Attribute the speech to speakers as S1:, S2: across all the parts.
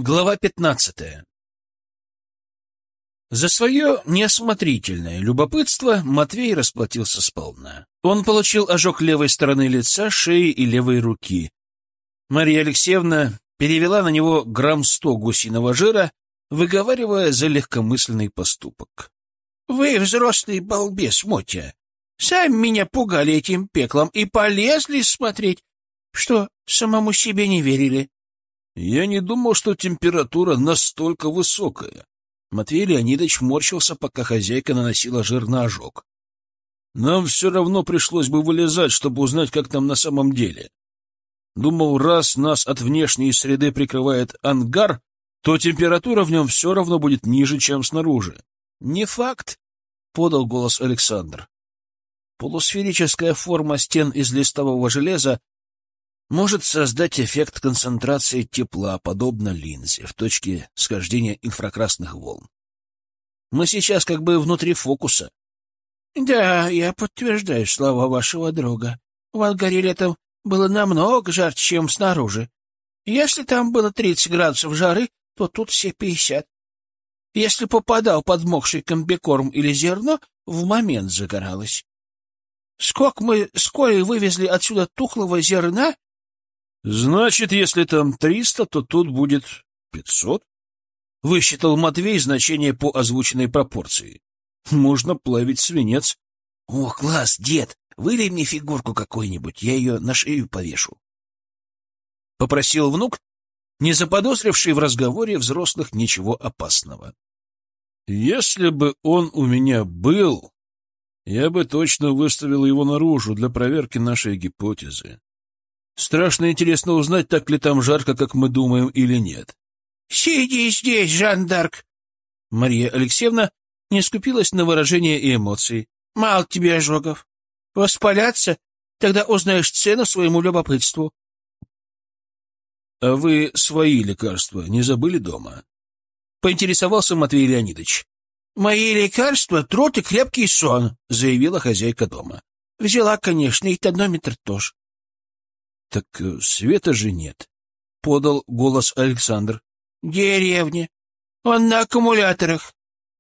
S1: Глава 15. За свое неосмотрительное любопытство Матвей расплатился сполна. Он получил ожог левой стороны лица, шеи и левой руки. Мария Алексеевна перевела на него 100 гусиного жира, выговаривая за легкомысленный поступок. — Вы взрослый балбес, Мотя. Сами меня пугали этим пеклом и полезли смотреть. Что, самому себе не верили? — Я не думал, что температура настолько высокая. Матвей Леонидович морщился, пока хозяйка наносила жир на ожог. Нам все равно пришлось бы вылезать, чтобы узнать, как там на самом деле. Думал, раз нас от внешней среды прикрывает ангар, то температура в нем все равно будет ниже, чем снаружи. — Не факт, — подал голос Александр. Полусферическая форма стен из листового железа может создать эффект концентрации тепла, подобно линзе, в точке схождения инфракрасных волн. Мы сейчас как бы внутри фокуса. — Да, я подтверждаю слова вашего друга. В ангаре летом было намного жарче, чем снаружи. Если там было 30 градусов жары, то тут все 50. Если попадал подмокший комбикорм или зерно, в момент загоралось. Сколько мы с Колей вывезли отсюда тухлого зерна? — Значит, если там 300, то тут будет 500? — высчитал Матвей значение по озвученной пропорции. — Можно плавить свинец. — О, класс, дед, вылей мне фигурку какую-нибудь, я ее на шею повешу. — попросил внук, не заподозривший в разговоре взрослых ничего опасного. — Если бы он у меня был, я бы точно выставил его наружу для проверки нашей гипотезы. Страшно интересно узнать, так ли там жарко, как мы думаем, или нет. — Сиди здесь, Жан-Дарк! Мария Алексеевна не скупилась на выражение и эмоции. — Мало тебе ожогов. Воспаляться? Тогда узнаешь цену своему любопытству. — А вы свои лекарства не забыли дома? — поинтересовался Матвей Леонидович. — Мои лекарства — труд и крепкий сон, — заявила хозяйка дома. — Взяла, конечно, и тонометр тоже. — Так света же нет, — подал голос Александр. — Деревня. Он на аккумуляторах.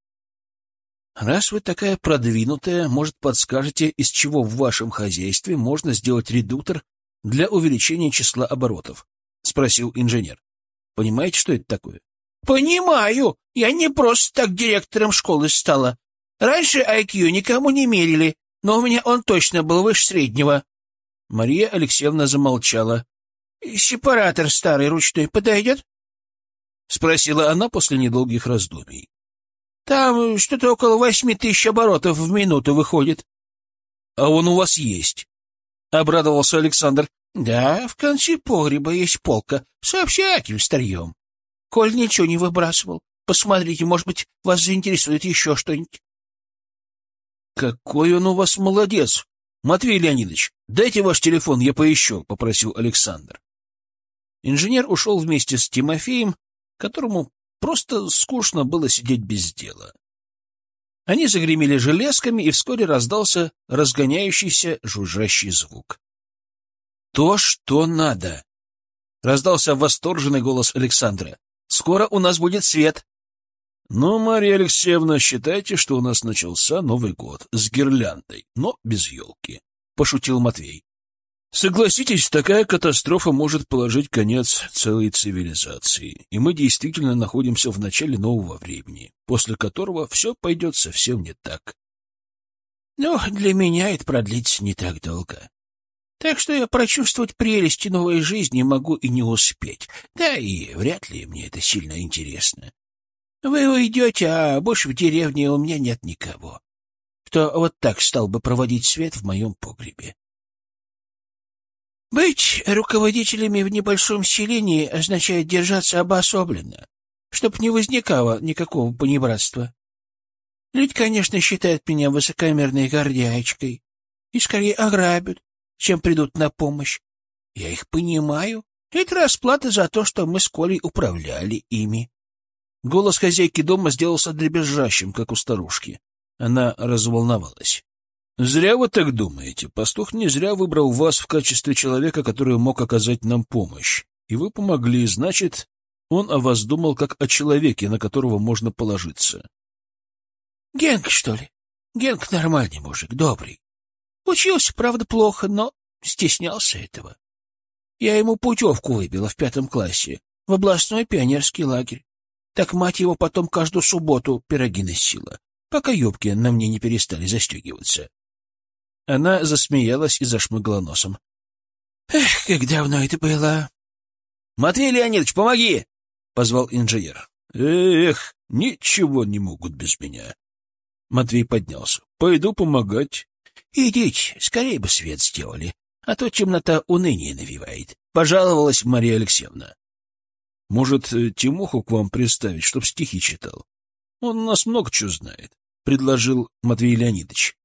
S1: — Раз вы такая продвинутая, может, подскажете, из чего в вашем хозяйстве можно сделать редуктор для увеличения числа оборотов? — спросил инженер. — Понимаете, что это такое? — Понимаю. Я не просто так директором школы стала. Раньше IQ никому не мерили, но у меня он точно был выше среднего. Мария Алексеевна замолчала. — Сепаратор старый ручной подойдет? — спросила она после недолгих раздумий. — Там что-то около 8000 оборотов в минуту выходит. — А он у вас есть? — обрадовался Александр. — Да, в конце погреба есть полка с общательным старьем. Коль ничего не выбрасывал. Посмотрите, может быть, вас заинтересует еще что-нибудь. — Какой он у вас молодец! Матвей Леонидович, дайте ваш телефон, я поищу, — попросил Александр. Инженер ушел вместе с Тимофеем, которому просто скучно было сидеть без дела. Они загремели железками, и вскоре раздался разгоняющийся жужжащий звук. — То, что надо! — раздался восторженный голос Александра. — Скоро у нас будет свет. — Ну, Мария Алексеевна, считайте, что у нас начался Новый год с гирляндой, но без елки, — пошутил Матвей. Согласитесь, такая катастрофа может положить конец целой цивилизации, и мы действительно находимся в начале нового времени, после которого все пойдет совсем не так. Ну, для меня это продлится не так долго. Так что я прочувствовать прелести новой жизни могу и не успеть, да и вряд ли мне это сильно интересно. Вы уйдете, а больше в деревне у меня нет никого, кто вот так стал бы проводить свет в моем погребе. Быть руководителями в небольшом селении означает держаться обособленно, чтоб не возникало никакого понебратства. Люди, конечно, считают меня высокомерной гордячкой и скорее ограбят, чем придут на помощь. Я их понимаю. Это расплата за то, что мы с Колей управляли ими. Голос хозяйки дома сделался дребезжащим, как у старушки. Она разволновалась. «Зря вы так думаете. Пастух не зря выбрал вас в качестве человека, который мог оказать нам помощь. И вы помогли, значит, Он о вас думал, как о человеке, на которого можно положиться.
S2: Генк, что ли? Генк нормальный мужик, добрый. Учился, правда, плохо, но стеснялся этого. Я ему путевку выбила в 5 классе в областной пионерский лагерь. Так мать его потом каждую субботу пироги носила, пока юбки на мне не перестали застегиваться.
S1: Она засмеялась и зашмыгла носом.
S2: Эх, как давно это было.
S1: — Матвей Леонидович, помоги! — позвал инженер. — Эх, ничего не могут без меня. Матвей поднялся. — Пойду помогать.
S2: — Идите, скорее бы свет сделали, а то темнота уныние навевает,
S1: — пожаловалась Мария Алексеевна. — Может, Тимоху к вам приставить, чтоб стихи читал? Он у нас много чего знает, — предложил Матвей Леонидович.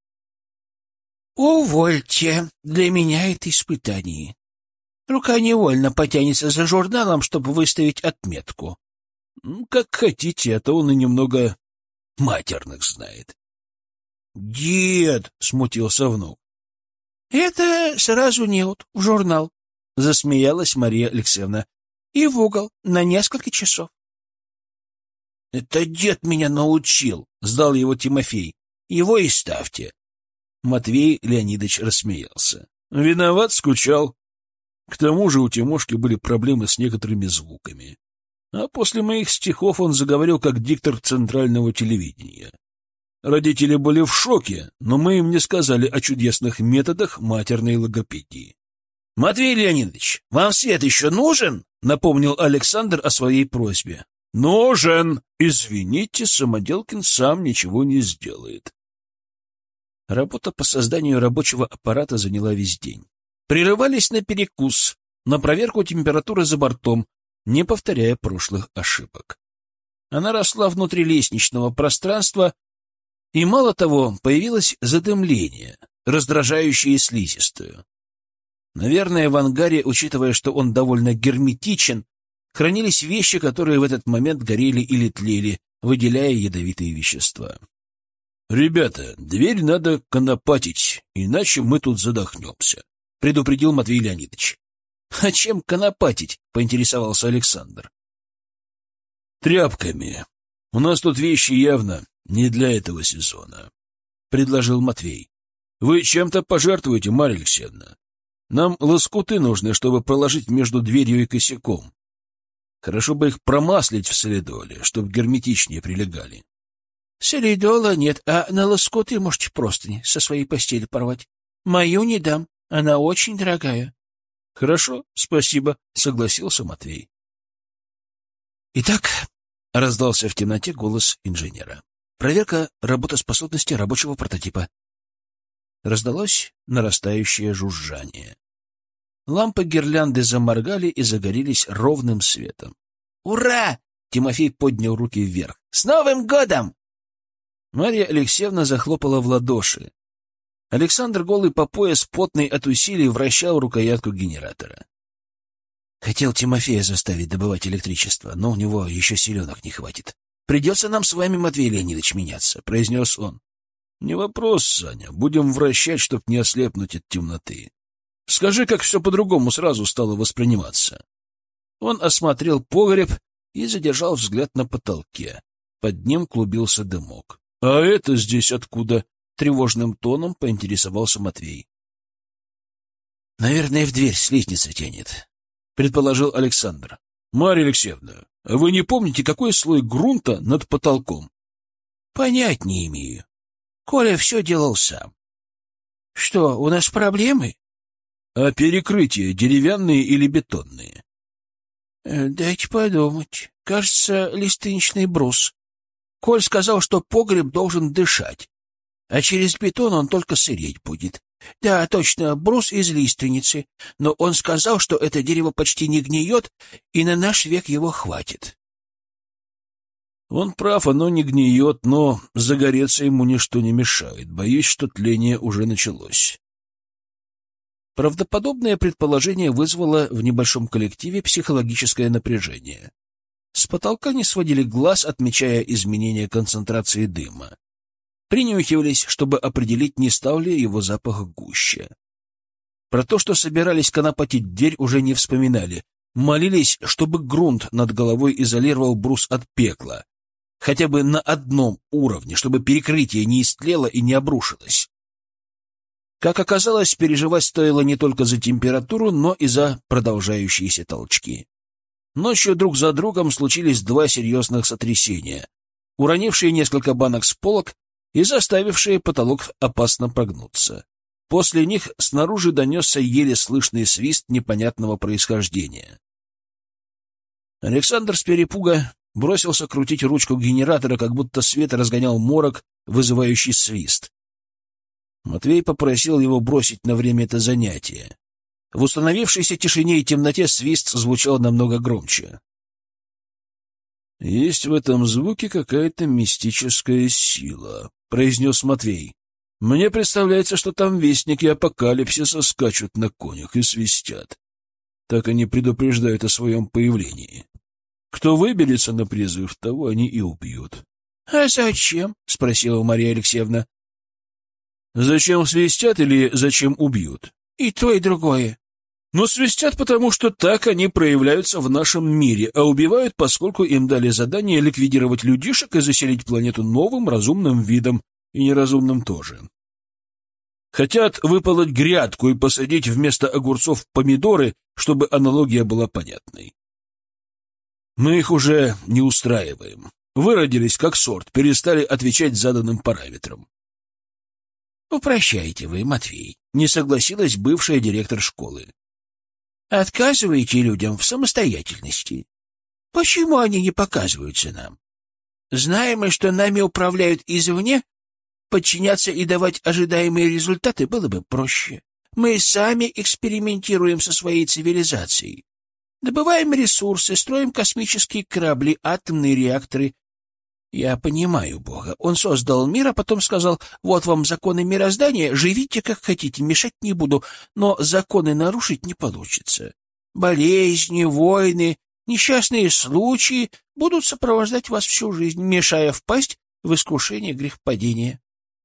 S2: — Увольте, для меня это испытание. Рука невольно потянется за журналом, чтобы выставить отметку.
S1: — Как хотите, а то он и немного матерных знает. — Дед! — смутился внук.
S2: — Это сразу неуд, в журнал, — засмеялась Мария Алексеевна. — И в угол на несколько часов.
S1: — Это дед меня научил, — сдал его Тимофей. — Его и ставьте. Матвей Леонидович рассмеялся. — Виноват, скучал. К тому же у Тимошки были проблемы с некоторыми звуками. А после моих стихов он заговорил как диктор центрального телевидения. Родители были в шоке, но мы им не сказали о чудесных методах матерной логопедии. — Матвей Леонидович, вам свет еще нужен? — напомнил Александр о своей просьбе. — Нужен! Извините, Самоделкин сам ничего не сделает. Работа по созданию рабочего аппарата заняла весь день. Прерывались на перекус, на проверку температуры за бортом, не повторяя прошлых ошибок. Она росла внутри лестничного пространства, и, мало того, появилось задымление, раздражающее слизистую. Наверное, в ангаре, учитывая, что он довольно герметичен, хранились вещи, которые в этот момент горели или тлели, выделяя ядовитые вещества. — Ребята, дверь надо конопатить, иначе мы тут задохнемся, — предупредил Матвей Леонидович. — А чем конопатить? — поинтересовался Александр. — Тряпками. У нас тут вещи явно не для этого сезона, — предложил Матвей. — Вы чем-то пожертвуете, Марья Алексеевна. Нам лоскуты нужны, чтобы проложить между дверью и косяком. Хорошо бы их промаслить в солидоле, чтобы герметичнее прилегали.
S2: — Солидола нет, а на лоскуты можете простыни со своей постели порвать. Мою не дам, она очень дорогая.
S1: — Хорошо, спасибо, — согласился Матвей. Итак, — раздался в темноте голос инженера. — Проверка работоспособности рабочего прототипа. Раздалось нарастающее жужжание. Лампы гирлянды заморгали и загорелись ровным светом. «Ура!» — Тимофей поднял руки вверх. «С Новым годом!» Марья Алексеевна захлопала в ладоши. Александр, голый по пояс, потный от усилий, вращал рукоятку генератора. Хотел Тимофея заставить добывать электричество, но у него еще силенок не хватит. «Придется нам с вами, Матвей Леонидович, меняться», — произнес он. «Не вопрос, Саня. Будем вращать, чтоб не ослепнуть от темноты. Скажи, как все по-другому сразу стало восприниматься». Он осмотрел погреб и задержал взгляд на потолке. Под ним клубился дымок. — А это здесь откуда? — тревожным тоном поинтересовался Матвей. — Наверное, в дверь с лестницы тянет, — предположил Александр. — Марья Алексеевна, а вы не помните, какой слой грунта над потолком? — Понять не имею. Коля все делал сам. — Что, у нас проблемы? — А перекрытия деревянные или бетонные? — Дайте подумать. Кажется, лиственничный брус. Коль сказал, что погреб должен дышать, а через бетон он только сыреть будет. Да, точно, брус из лиственницы, но он сказал, что это дерево почти не гниет, и на наш век его хватит. Он прав, оно не гниет, но загореться ему ничто не мешает. Боюсь, что тление уже началось. Правдоподобное предположение вызвало в небольшом коллективе психологическое напряжение. С потолка не сводили глаз, отмечая изменение концентрации дыма. Принюхивались, чтобы определить, не стал ли его запах гуще. Про то, что собирались конопатить дверь, уже не вспоминали. молились, чтобы грунт над головой изолировал брус от пекла, хотя бы на одном уровне, чтобы перекрытие не истлело и не обрушилось. Как оказалось, переживать стоило не только за температуру, но и за продолжающиеся толчки. Ночью друг за другом случились два серьезных сотрясения, уронившие несколько банок с полок и заставившие потолок опасно прогнуться. После них снаружи донесся еле слышный свист непонятного происхождения. Александр с перепуга бросился крутить ручку генератора, как будто свет разгонял морок, вызывающий свист. Матвей попросил его бросить на время это занятие. В установившейся тишине и темноте свист звучал намного громче. «Есть в этом звуке какая-то мистическая сила», — произнес Матвей. «Мне представляется, что там вестники апокалипсиса скачут на конях и свистят. Так они предупреждают о своем появлении. Кто выберется на призыв, того они и убьют».
S2: «А зачем?» — спросила Мария Алексеевна.
S1: «Зачем свистят или зачем убьют?»
S2: «И то, и другое».
S1: «Но свистят, потому что так они проявляются в нашем мире, а убивают, поскольку им дали задание ликвидировать людишек и заселить планету новым разумным видом, и неразумным тоже. Хотят выполоть грядку и посадить вместо огурцов помидоры, чтобы аналогия была понятной. Мы их уже не устраиваем. Выродились как сорт, перестали отвечать заданным параметрам».
S2: «Упрощаете вы, Матвей», — не согласилась бывшая директор школы. «Отказываете людям в самостоятельности. Почему они не показываются нам? Знаем мы, что нами управляют извне, подчиняться и давать ожидаемые результаты было бы проще. Мы сами экспериментируем со своей цивилизацией. Добываем ресурсы, строим космические корабли, атомные реакторы. Я понимаю Бога. Он создал мир, а потом сказал: вот вам законы мироздания, живите как хотите, мешать не буду, но законы нарушить не получится. Болезни, войны, несчастные случаи будут сопровождать вас всю жизнь, мешая впасть в искушение грехопадения».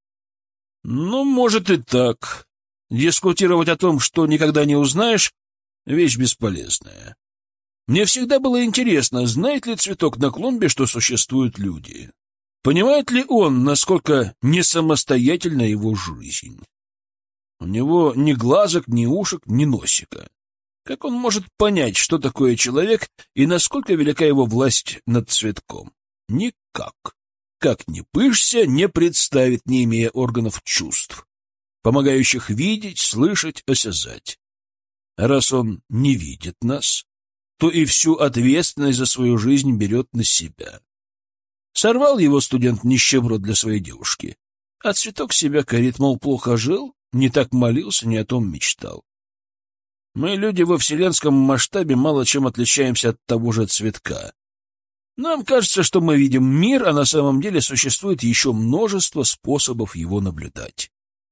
S1: «Ну, может и так. Дискутировать о том, что никогда не узнаешь, вещь бесполезная. Мне всегда было интересно, знает ли цветок на клумбе, что существуют люди. Понимает ли он, насколько несамостоятельна его жизнь? У него ни глазок, ни ушек, ни носика. Как он может понять, что такое человек и насколько велика его власть над цветком? Никак. Как ни пышься, не представит, не имея органов чувств, помогающих видеть, слышать, осязать. А раз он не видит нас, то и всю ответственность за свою жизнь берет на себя. Сорвал его студент нищеброд для своей девушки, а цветок себя корит, мол, плохо жил, не так молился, не о том мечтал. Мы, люди, во вселенском масштабе мало чем отличаемся от того же цветка. Нам кажется, что мы видим мир, а на самом деле существует еще множество способов его наблюдать.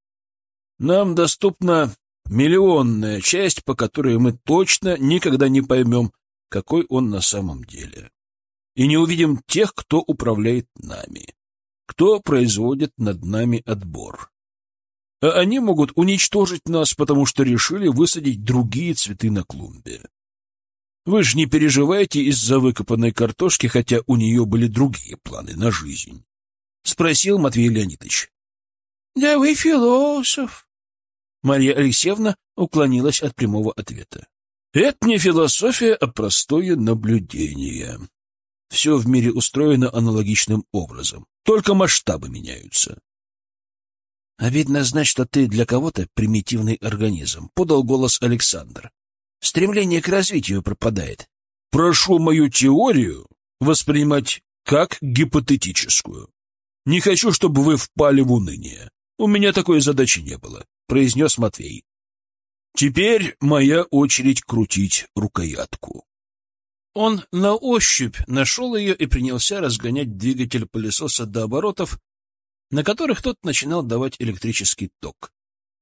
S1: Нам доступна миллионная часть, по которой мы точно никогда не поймем, какой он на самом деле. И не увидим тех, кто управляет нами, кто производит над нами отбор. А они могут уничтожить нас, потому что решили высадить другие цветы на клумбе. Вы же не переживаете из-за выкопанной картошки, хотя у нее были другие планы на жизнь? — спросил Матвей Леонидович.
S2: — Да вы философ.
S1: Марья Алексеевна уклонилась от прямого ответа. — Это не философия, а простое наблюдение. Все в мире устроено аналогичным образом, только масштабы меняются. — Обидно знать, что ты для кого-то примитивный организм, — подал голос Александр. Стремление к развитию пропадает. Прошу мою теорию воспринимать как гипотетическую. Не хочу, чтобы вы впали в уныние. У меня такой задачи не было, — произнес Матвей. Теперь моя очередь крутить рукоятку. Он на ощупь нашел ее и принялся разгонять двигатель пылесоса до оборотов, на которых тот начинал давать электрический ток.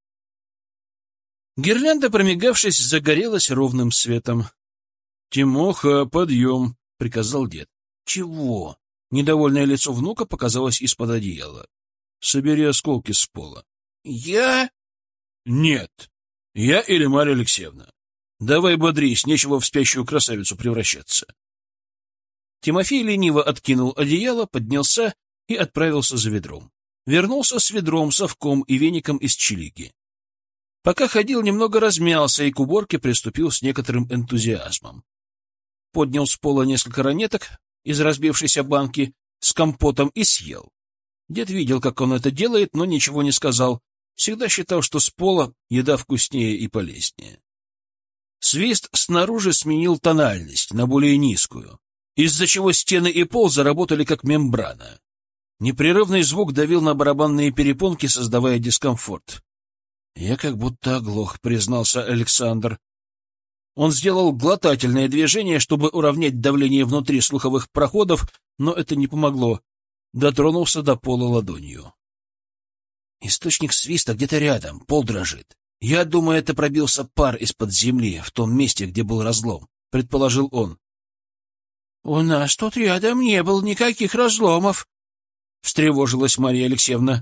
S1: Гирлянда, промигавшись, загорелась ровным светом. — Тимоха, подъем, — приказал дед. — Чего? Недовольное лицо внука показалось из-под одеяла. — Собери осколки с пола. — Я? — Нет. Я или Марья Алексеевна. Давай бодрись, нечего в спящую красавицу превращаться. Тимофей лениво откинул одеяло, поднялся и отправился за ведром. Вернулся с ведром, совком и веником из челиги. Пока ходил, немного размялся и к уборке приступил с некоторым энтузиазмом. Поднял с пола несколько ранеток из разбившейся банки с компотом и съел. Дед видел, как он это делает, но ничего не сказал. Всегда считал, что с пола еда вкуснее и полезнее. Свист снаружи сменил тональность на более низкую, из-за чего стены и пол заработали как мембрана. Непрерывный звук давил на барабанные перепонки, создавая дискомфорт. «Я как будто оглох», — признался Александр. Он сделал глотательное движение, чтобы уравнять давление внутри слуховых проходов, но это не помогло. Дотронулся до пола ладонью. Источник свиста где-то рядом, пол дрожит. Я думаю, это пробился пар из-под земли, в том месте, где был разлом, — предположил он. — У нас тут рядом не было никаких разломов, — встревожилась Марья Алексеевна.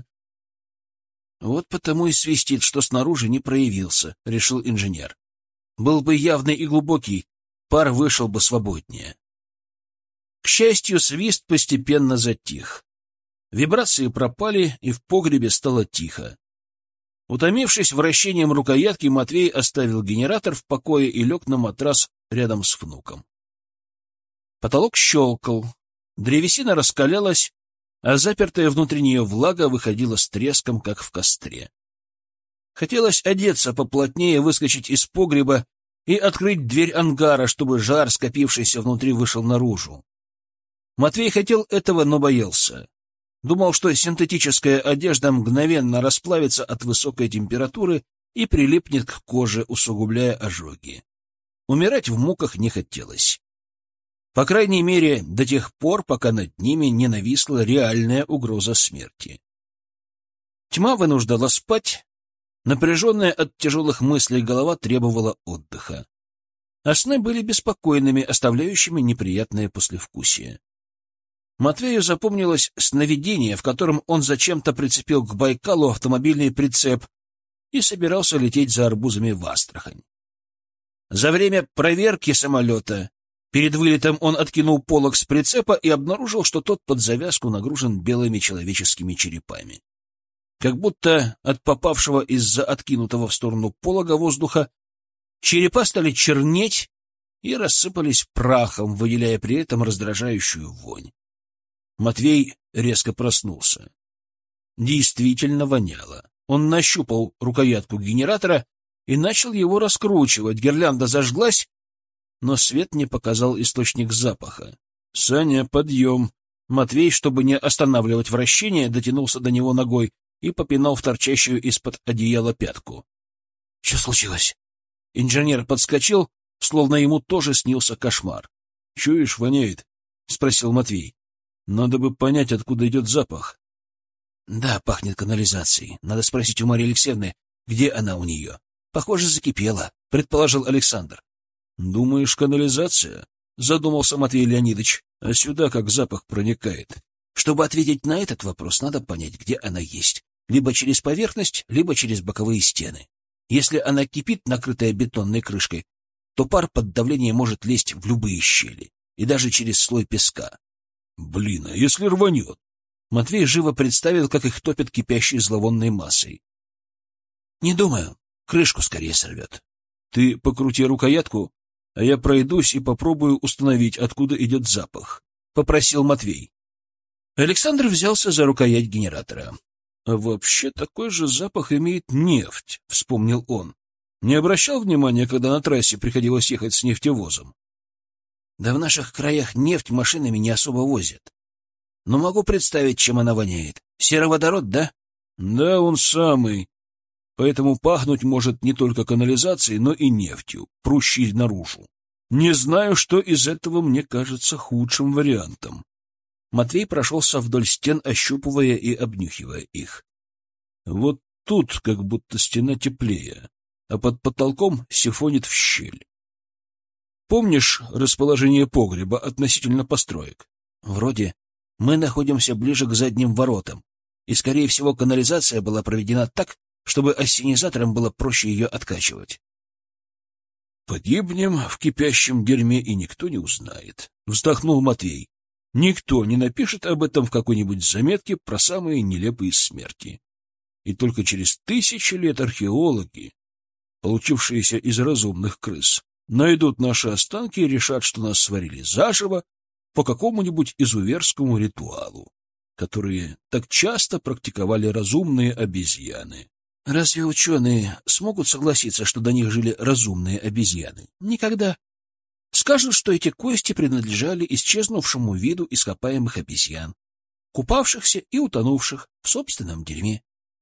S1: — Вот потому и свистит, что снаружи не проявился, — решил инженер. Был бы явный и глубокий, пар вышел бы свободнее. К счастью, свист постепенно затих. Вибрации пропали, и в погребе стало тихо. Утомившись вращением рукоятки, Матвей оставил генератор в покое и лег на матрас рядом с внуком. Потолок щелкал, древесина раскалялась, а запертая внутри нее влага выходила с треском, как в костре. Хотелось одеться поплотнее, выскочить из погреба и открыть дверь ангара, чтобы жар, скопившийся внутри, вышел наружу. Матвей хотел этого, но боялся. Думал, что синтетическая одежда мгновенно расплавится от высокой температуры и прилипнет к коже, усугубляя ожоги. Умирать в муках не хотелось. По крайней мере, до тех пор, пока над ними не нависла реальная угроза смерти. Тьма вынуждала спать, напряженная от тяжелых мыслей голова требовала отдыха. А сны были беспокойными, оставляющими неприятное послевкусие. Матвею запомнилось сновидение, в котором он зачем-то прицепил к Байкалу автомобильный прицеп и собирался лететь за арбузами в Астрахань. За время проверки самолета перед вылетом он откинул полог с прицепа и обнаружил, что тот под завязку нагружен белыми человеческими черепами. Как будто от попавшего из-за откинутого в сторону полога воздуха черепа стали чернеть и рассыпались прахом, выделяя при этом раздражающую вонь. Матвей резко проснулся. Действительно воняло. Он нащупал рукоятку генератора и начал его раскручивать. Гирлянда зажглась, но свет не показал источник запаха. — Саня, подъем! Матвей, чтобы не останавливать вращение, дотянулся до него ногой и попинал в торчащую из-под одеяла пятку. — Что случилось? Инженер подскочил, словно ему тоже снился кошмар. — Чуешь, воняет? — спросил Матвей. Надо бы понять, откуда идет запах. Да, пахнет канализацией. Надо спросить у Марьи Алексеевны, где она у нее. Похоже, закипела, предположил Александр. Думаешь, канализация? Задумался Матвей Леонидович. А сюда как запах проникает? Чтобы ответить на этот вопрос, надо понять, где она есть. Либо через поверхность, либо через боковые стены. Если она кипит, накрытая бетонной крышкой, то пар под давлением может лезть в любые щели, и даже через слой песка. Блин, а если рванет? Матвей живо представил, как их топят кипящей зловонной массой. Не думаю. Крышку скорее сорвет. Ты покрути рукоятку, а я пройдусь и попробую установить, откуда идет запах, — попросил Матвей. Александр взялся за рукоять генератора. А вообще такой же запах имеет нефть, — вспомнил он. Не обращал внимания, когда на трассе приходилось ехать с нефтевозом? Да в наших краях нефть машинами не особо возят. Но могу представить, чем она воняет. Сероводород, да? Да, он самый. Поэтому пахнуть может не только канализацией, но и нефтью, прущей наружу. Не знаю, что из этого мне кажется худшим вариантом. Матвей прошелся вдоль стен, ощупывая и обнюхивая их. Вот тут как будто стена теплее, а под потолком сифонит в щель. Помнишь расположение погреба относительно построек? Вроде мы находимся ближе к задним воротам, и, скорее всего, канализация была проведена так, чтобы ассенизаторам было проще ее откачивать. Погибнем в кипящем дерьме, и никто не узнает, — вздохнул Матвей. Никто не напишет об этом в какой-нибудь заметке про самые нелепые смерти. И только через 1000 лет археологи, получившиеся из разумных крыс, найдут наши останки и решат, что нас сварили заживо по какому-нибудь изуверскому ритуалу, который так часто практиковали разумные обезьяны. Разве ученые смогут согласиться, что до них жили разумные обезьяны? Никогда. Скажут, что эти кости принадлежали исчезнувшему виду ископаемых обезьян, купавшихся и утонувших в собственном дерьме.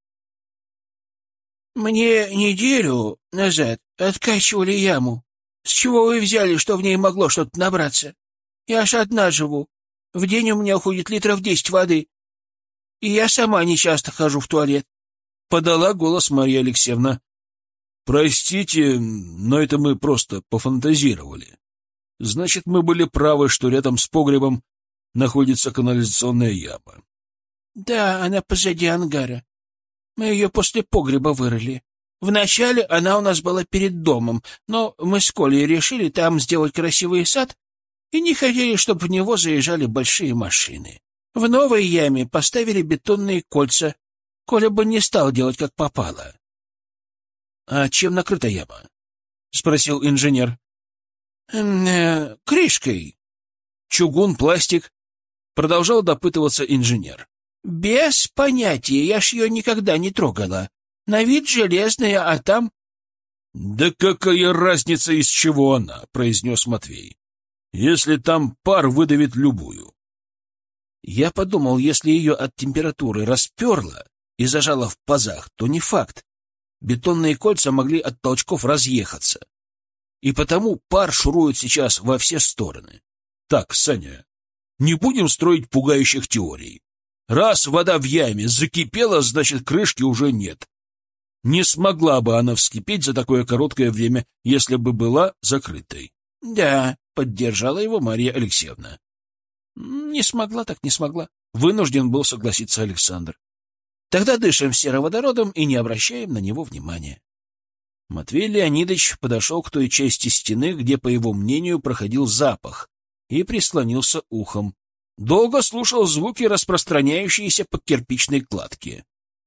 S2: Мне неделю назад откачивали яму. С чего вы взяли, что в ней могло что-то набраться? Я аж одна живу. В день у меня уходит литров 10 воды. И я сама не часто хожу в туалет.
S1: Подала голос Марья Алексеевна. Простите, но это мы просто пофантазировали. Значит, мы были правы, что рядом с погребом находится канализационная яма.
S2: Да, она позади ангара. Мы ее после погреба вырыли. Вначале она у нас была перед домом, но мы с Колей решили там сделать красивый сад и не хотели, чтобы в него заезжали большие машины. В новой яме поставили бетонные кольца. Коля бы не стал делать, как попало.
S1: — А чем накрыта яма? — спросил инженер.
S2: — Крышкой.
S1: Чугун, пластик? — продолжал допытываться инженер.
S2: — Без понятия, я ж ее никогда не трогала. На вид железная, а там...
S1: — Да какая разница, из чего она, — произнес Матвей. — Если там пар, выдавит любую. Я подумал, если ее от температуры расперло и зажало в пазах, то не факт. Бетонные кольца могли от толчков разъехаться. И потому пар шурует сейчас во все стороны. Так, Саня, не будем строить пугающих теорий. Раз вода в яме закипела, значит, крышки уже нет. Не смогла бы она вскипеть за такое короткое время, если бы была закрытой.
S2: — Да, — поддержала его Марья Алексеевна.
S1: — Не смогла, так не смогла. Вынужден был согласиться Александр.
S2: Тогда дышим сероводородом и не обращаем на него внимания.
S1: Матвей Леонидович подошел к той части стены, где, по его мнению, проходил запах, и прислонился ухом. Долго слушал звуки, распространяющиеся по кирпичной кладке.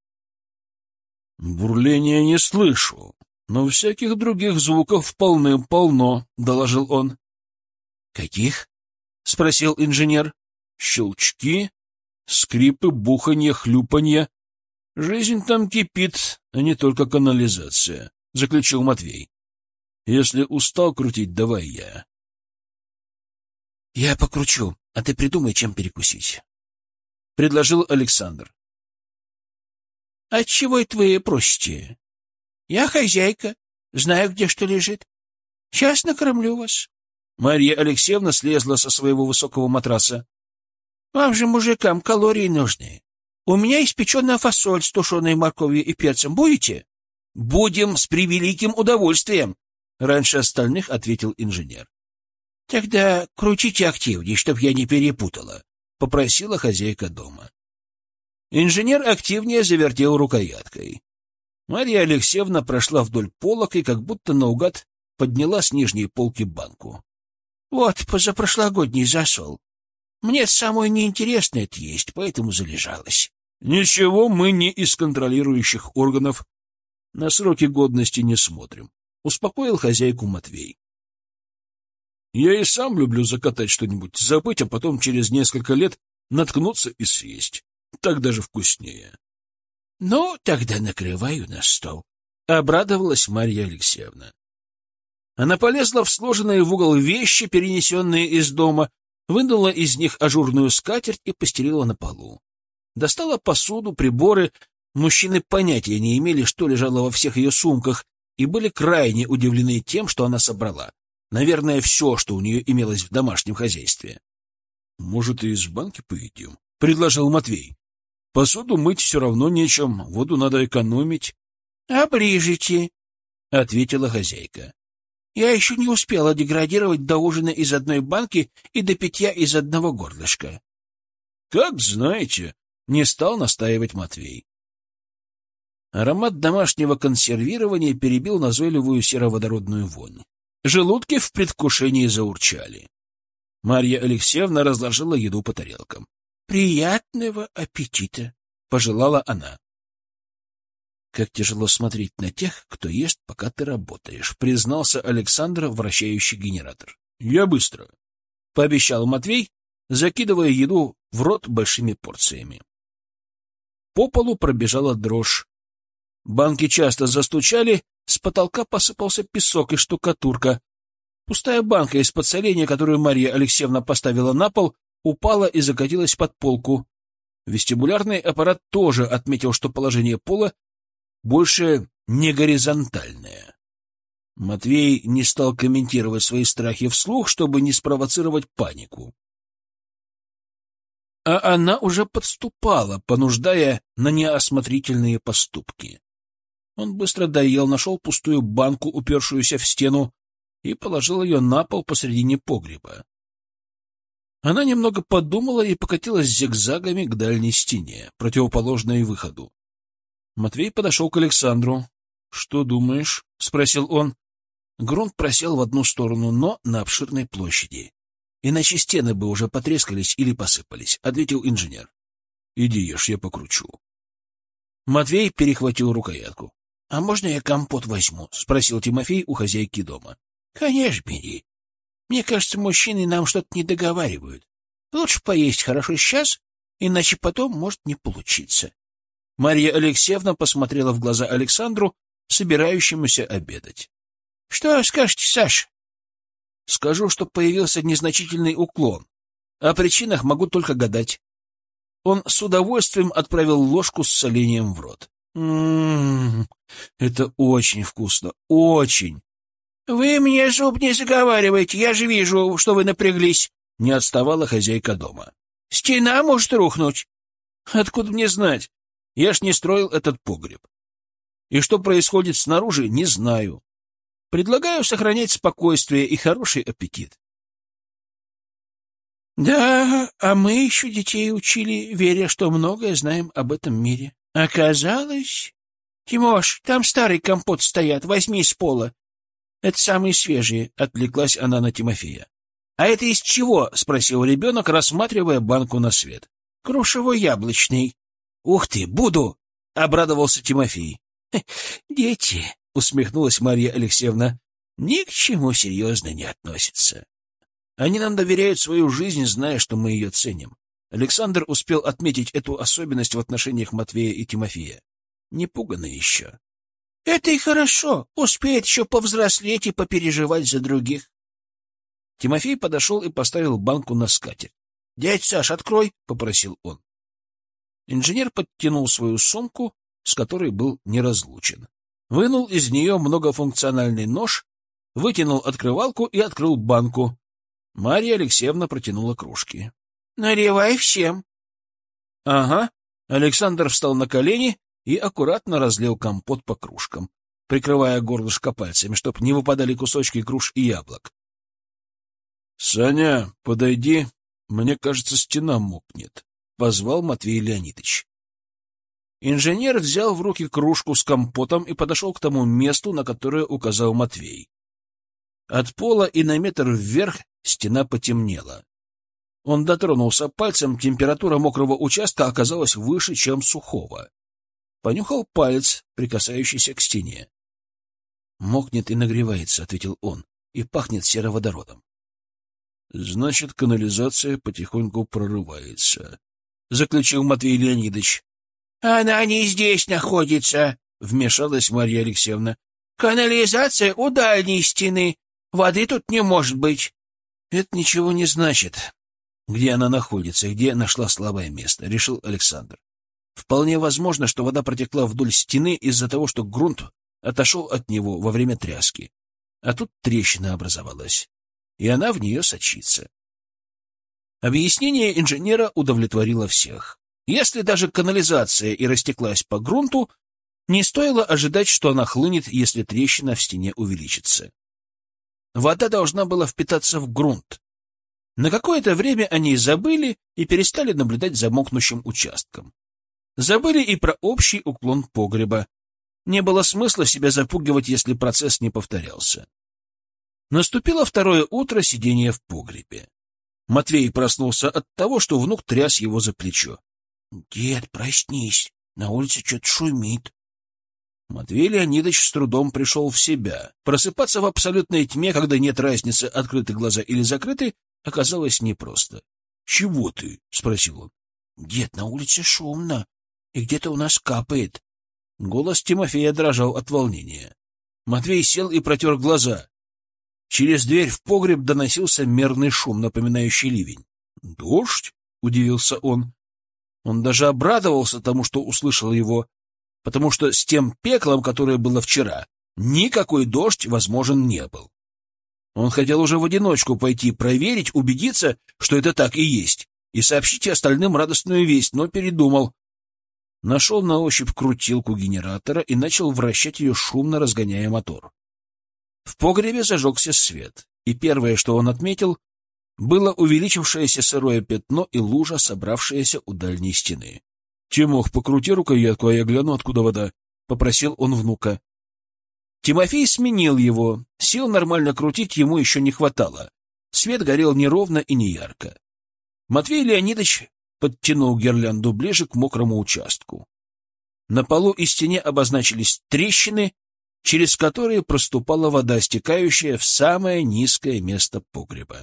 S1: «Бурления не слышу, но всяких других звуков полным-полно», — доложил он.
S2: «Каких?»
S1: — спросил инженер. «Щелчки, скрипы, буханье, хлюпанье. Жизнь там кипит, а не только канализация», — заключил Матвей. «Если устал крутить, давай я».
S2: «Я покручу, а ты придумай, чем перекусить»,
S1: — предложил Александр.
S2: «Отчего это вы просите? Я хозяйка, знаю, где что лежит. Сейчас накормлю вас».
S1: Марья Алексеевна слезла со своего высокого матраса.
S2: «Вам же, мужикам, калории нужны. У меня испеченная фасоль с тушеной морковью и перцем. Будете?»
S1: «Будем с превеликим удовольствием», — раньше остальных ответил инженер.
S2: «Тогда крутите активнее, чтоб я не перепутала»,
S1: — попросила хозяйка дома. Инженер активнее завертел рукояткой. Марья Алексеевна прошла вдоль полок и как будто наугад подняла с нижней полки банку.
S2: «Вот позапрошлогодний засол. Мне самое неинтересное это есть, поэтому залежалась».
S1: «Ничего, мы не из контролирующих органов. На сроки годности не смотрим», — успокоил хозяйку Матвей. «Я и сам люблю закатать что-нибудь, забыть, а потом через несколько лет наткнуться и съесть. Так даже вкуснее».
S2: «Ну, тогда накрываю на стол»,
S1: — обрадовалась Марья Алексеевна. Она полезла в сложенные в угол вещи, перенесенные из дома, вынула из них ажурную скатерть и постелила на полу. Достала посуду, приборы. Мужчины понятия не имели, что лежало во всех ее сумках, и были крайне удивлены тем, что она собрала. Наверное, все, что у нее имелось в домашнем хозяйстве. — Может, и из банки поедим? — предложил Матвей. — Посуду мыть все равно нечем, воду надо экономить.
S2: — Оближите, — ответила хозяйка. — Я еще не успела деградировать до ужина из одной банки и до питья из одного горлышка.
S1: — Как знаете, — не стал настаивать Матвей. Аромат домашнего консервирования перебил назойливую сероводородную вонь. Желудки в предвкушении заурчали. Марья Алексеевна разложила еду по тарелкам.
S2: «Приятного аппетита!» — пожелала она.
S1: «Как тяжело смотреть на тех, кто ест, пока ты работаешь», — признался Александр, вращающий генератор. «Я быстро», — пообещал Матвей, закидывая еду в рот большими порциями. По полу пробежала дрожь. Банки часто застучали, с потолка посыпался песок и штукатурка. Пустая банка из-под соленья, которую Марья Алексеевна поставила на пол, упала и закатилась под полку. Вестибулярный аппарат тоже отметил, что положение пола больше не горизонтальное. Матвей не стал комментировать свои страхи вслух, чтобы не спровоцировать панику. А она уже подступала, понуждая на неосмотрительные поступки. Он быстро доел, нашел пустую банку, упершуюся в стену, и положил ее на пол посредине погреба. Она немного подумала и покатилась зигзагами к дальней стене, противоположной выходу. Матвей подошел к Александру. — Что думаешь? — спросил он. Грунт просел в одну сторону, но на обширной площади. Иначе стены бы уже потрескались или посыпались, — ответил инженер. — Иди ешь, я покручу. Матвей перехватил рукоятку. — А можно я компот возьму? — спросил Тимофей у хозяйки дома. — Конечно, бери. Мне кажется, мужчины нам что-то не договаривают. Лучше поесть хорошо сейчас, иначе потом может не получиться. Марья Алексеевна посмотрела в глаза Александру, собирающемуся обедать. — Что скажете, Саша? — Скажу, что появился незначительный уклон. О причинах могу только гадать. Он с удовольствием отправил ложку с соленьем в рот. Это очень вкусно, очень. — Вы мне зуб не заговариваете, я же вижу, что вы напряглись, — не отставала хозяйка дома. — Стена может рухнуть. — Откуда мне знать? Я ж не строил этот погреб. И что происходит снаружи, не знаю. Предлагаю сохранять спокойствие и хороший аппетит. — Да, а мы еще детей учили, веря, что многое знаем об этом мире. Оказалось... Тимош, там старый компот стоят, возьми с пола. Это самые свежие, — отвлеклась она на Тимофея. — А это из чего? — спросил ребенок, рассматривая банку на свет. — Грушево-яблочный. — Ух ты, буду! — обрадовался Тимофей. — Дети, — усмехнулась Марья Алексеевна, — ни к чему серьезно не относятся. Они нам доверяют свою жизнь, зная, что мы ее ценим. Александр успел отметить эту особенность в отношениях Матвея и Тимофея. Не пуганы еще. — Это и хорошо. Успеет еще повзрослеть и попереживать за других. Тимофей подошел и поставил банку на скатерть. — Дядь Саш, открой, — попросил он. Инженер подтянул свою сумку, с которой был неразлучен. Вынул из нее многофункциональный нож, вытянул открывалку и открыл банку. Марья Алексеевна протянула кружки. — Наливай всем. — Ага. Александр встал на колени и аккуратно разлил компот по кружкам, прикрывая горлышко пальцами, чтоб не выпадали кусочки груш и яблок. — Саня, подойди. Мне кажется, стена мокнет, — позвал Матвей Леонидович. Инженер взял в руки кружку с компотом и подошел к тому месту, на которое указал Матвей. От пола и на метр вверх стена потемнела. Он дотронулся пальцем, температура мокрого участка оказалась выше, чем сухого. Понюхал палец, прикасающийся к стене. — Мокнет и нагревается, — ответил он, — и пахнет сероводородом. — Значит, канализация потихоньку прорывается, — заключил Матвей Леонидович. — Она не здесь находится, — вмешалась Марья Алексеевна. — Канализация у дальней стены. Воды тут не может быть. — Это ничего не значит, где она находится, где нашла слабое место, — решил Александр. Вполне возможно, что вода протекла вдоль стены из-за того, что грунт отошел от него во время тряски. А тут трещина образовалась, и она в нее сочится. Объяснение инженера удовлетворило всех. Если даже канализация и растеклась по грунту, не стоило ожидать, что она хлынет, если трещина в стене увеличится. Вода должна была впитаться в грунт. На какое-то время они забыли и перестали наблюдать за мокнущим участком. Забыли и про общий уклон погреба. Не было смысла себя запугивать, если процесс не повторялся. Наступило второе утро сидения в погребе. Матвей проснулся от того, что внук тряс его за плечо.
S2: — Дед, проснись, на улице что-то шумит.
S1: Матвей Леонидович с трудом пришел в себя. Просыпаться в абсолютной тьме, когда нет разницы, открыты глаза или закрыты, оказалось непросто. — Чего ты? — спросил он.
S2: — Дед, на улице шумно, и где-то у нас капает.
S1: Голос Тимофея дрожал от волнения. Матвей сел и протер глаза. Через дверь в погреб доносился мерный шум, напоминающий ливень. «Дождь?» — удивился он. Он даже обрадовался тому, что услышал его, потому что с тем пеклом, которое было вчера, никакой дождь возможен не был. Он хотел уже в одиночку пойти проверить, убедиться, что это так и есть, и сообщить остальным радостную весть, но передумал. Нашел на ощупь крутилку генератора и начал вращать ее, шумно разгоняя мотор. В погребе зажегся свет, и первое, что он отметил, было увеличившееся сырое пятно и лужа, собравшаяся у дальней стены. — Тимох, покрути рукоятку, а я гляну, откуда вода, — попросил он внука. Тимофей сменил его. Сил нормально крутить ему еще не хватало. Свет горел неровно и неярко. Матвей Леонидович подтянул гирлянду ближе к мокрому участку. На полу и стене обозначились трещины, через которые проступала вода, стекающая в самое низкое место погреба.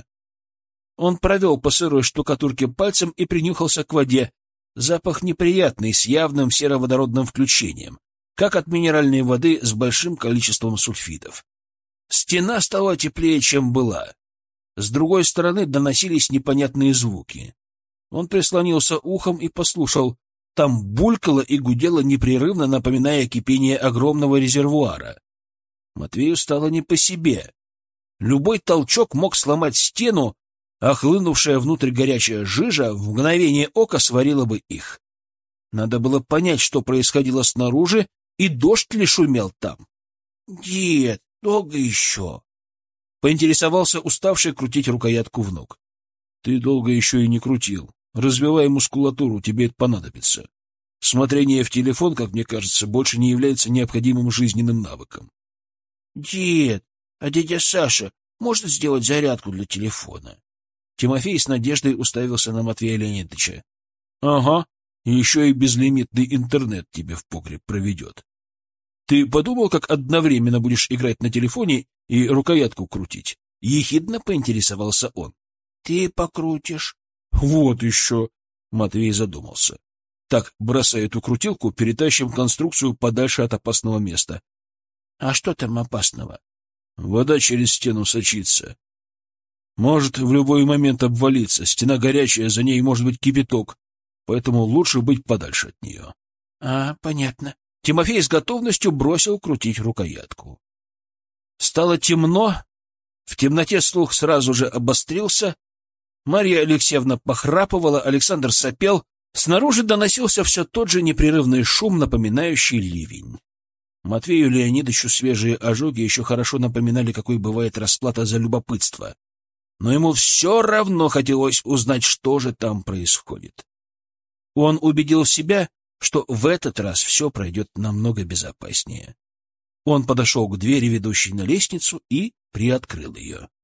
S1: Он провел по сырой штукатурке пальцем и принюхался к воде. Запах неприятный, с явным сероводородным включением, как от минеральной воды с большим количеством сульфидов. Стена стала теплее, чем была. С другой стороны доносились непонятные звуки. Он прислонился ухом и послушал. Там булькало и гудело непрерывно, напоминая кипение огромного резервуара. Матвею стало не по себе. Любой толчок мог сломать стену, а хлынувшая внутрь горячая жижа в мгновение ока сварила бы их. Надо было понять, что происходило снаружи, и дождь ли шумел там. — Дед, долго еще? — поинтересовался уставший крутить рукоятку внук. — Ты долго еще и не крутил. Развивай мускулатуру, тебе это понадобится. Смотрение в телефон, как мне кажется, больше не является необходимым жизненным навыком. — Дед, а дядя Саша может сделать зарядку для телефона? Тимофей с надеждой уставился на Матвея Леонидовича. — Ага, еще и безлимитный интернет тебе в погреб проведет. Ты подумал, как одновременно будешь играть на телефоне и рукоятку крутить? Ехидно поинтересовался он. — Ты покрутишь. Вот еще. Матвей задумался. Так, бросай эту крутилку, перетащим конструкцию подальше от опасного места. А что там опасного? Вода через стену сочится. Может в любой момент обвалиться. Стена горячая, за ней может быть кипяток. Поэтому лучше быть подальше от нее. Понятно. Тимофей с готовностью бросил крутить рукоятку. Стало темно. В темноте слух сразу же обострился. Марья Алексеевна похрапывала, Александр сопел. Снаружи доносился все тот же непрерывный шум, напоминающий ливень. Матвею Леонидовичу свежие ожоги еще хорошо напоминали, какой бывает расплата за любопытство. Но ему все равно хотелось узнать, что же там происходит. Он убедил себя, что в этот раз все пройдет намного безопаснее. Он подошел к двери, ведущей на лестницу, и приоткрыл ее.